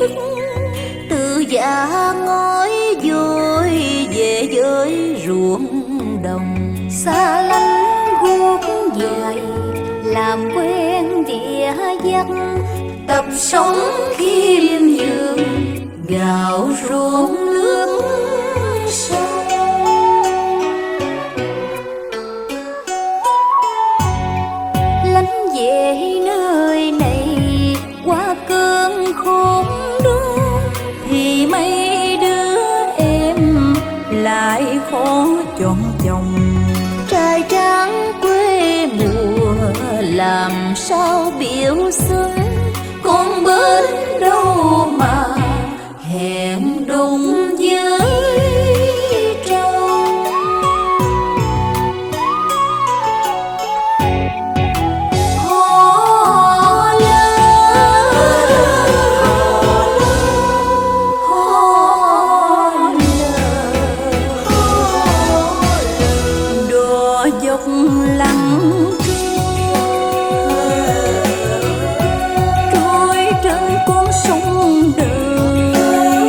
thức, từ già ngói vội về với ruộng đồng. Xa lánh guốc dài làm quen địa dắt, tập sống khiêm nhường gạo ruộng nước sông. Lánh về nơi này qua cơn khốn đốn, thì mấy đứa em lại khó chọn chồng. Trai tráng quê mùa làm sao biểu xứng, con bên đâu mà hẹn đúng với trâu. Hò lơ, hò lơ, đò dốc lăng trôi trên con sông đời,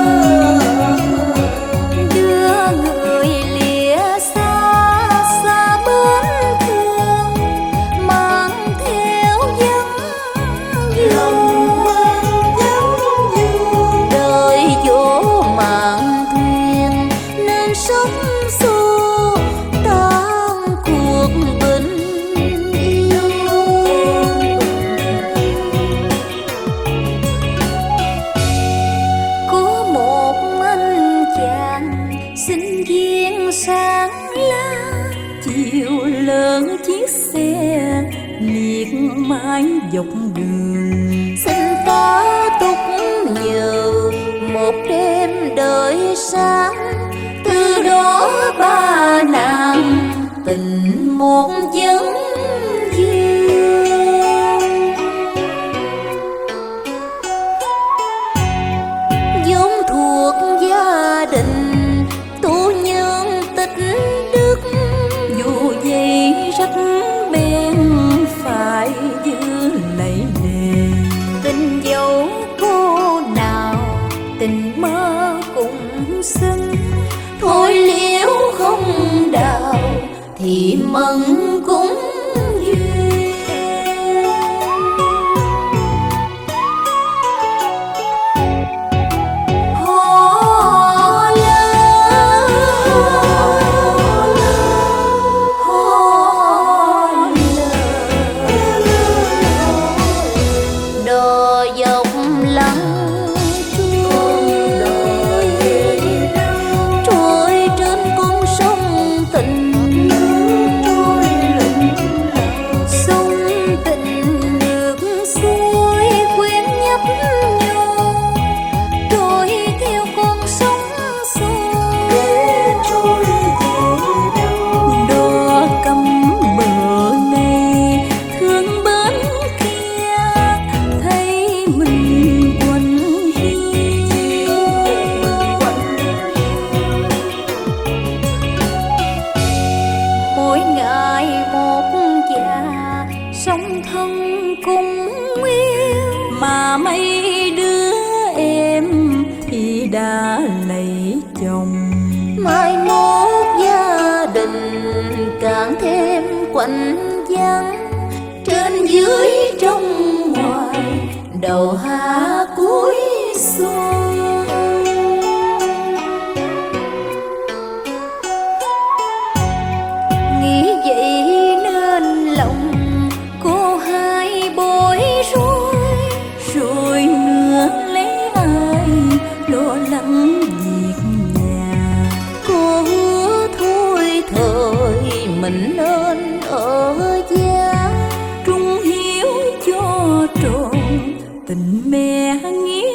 đưa người lìa xa xa bến thương, mang theo đời dỗ mạn thuyền nên sóng xô tan cuộc bình yên. Có một anh chàng sinh viên sáng lá, chiều lớn chiếc xe liệt mãi dọc đường. Xin ta túc nhờ một đêm đợi sáng, từ đó ba nàng tình một vấn duyên. vốn thuộc gia đình tu nhân tích đức, dù vậy rất bền phải giữ lấy đề. Tình dẫu cô nào tình mơ cùng xinh, thôi liễu không đào thì mừng cũng duyên. Hò lơ, hò lơ, đò dọc lăng trôi trên con sông tình. Sông tình nước xuôi quyến nhấp nhô, trôi theo con sóng xô. Đò cắm bờ này thương bên kia, thấy mình quạnh hiu. Mỗi ngày một già song thân cùng yêu, mà mấy đứa em thì đã lấy chồng. Mai mốt gia đình càng thêm quạnh vắng, trên dưới trong ngoài đầu hạ cuối xuân. Nghĩ vậy nên lòng cô hai bối rối, rồi nữa lấy ai lo lắng việc nhà. Cô hứa thôi thời mình nên ở giá, trung hiếu cho trọn tình mẹ nghĩa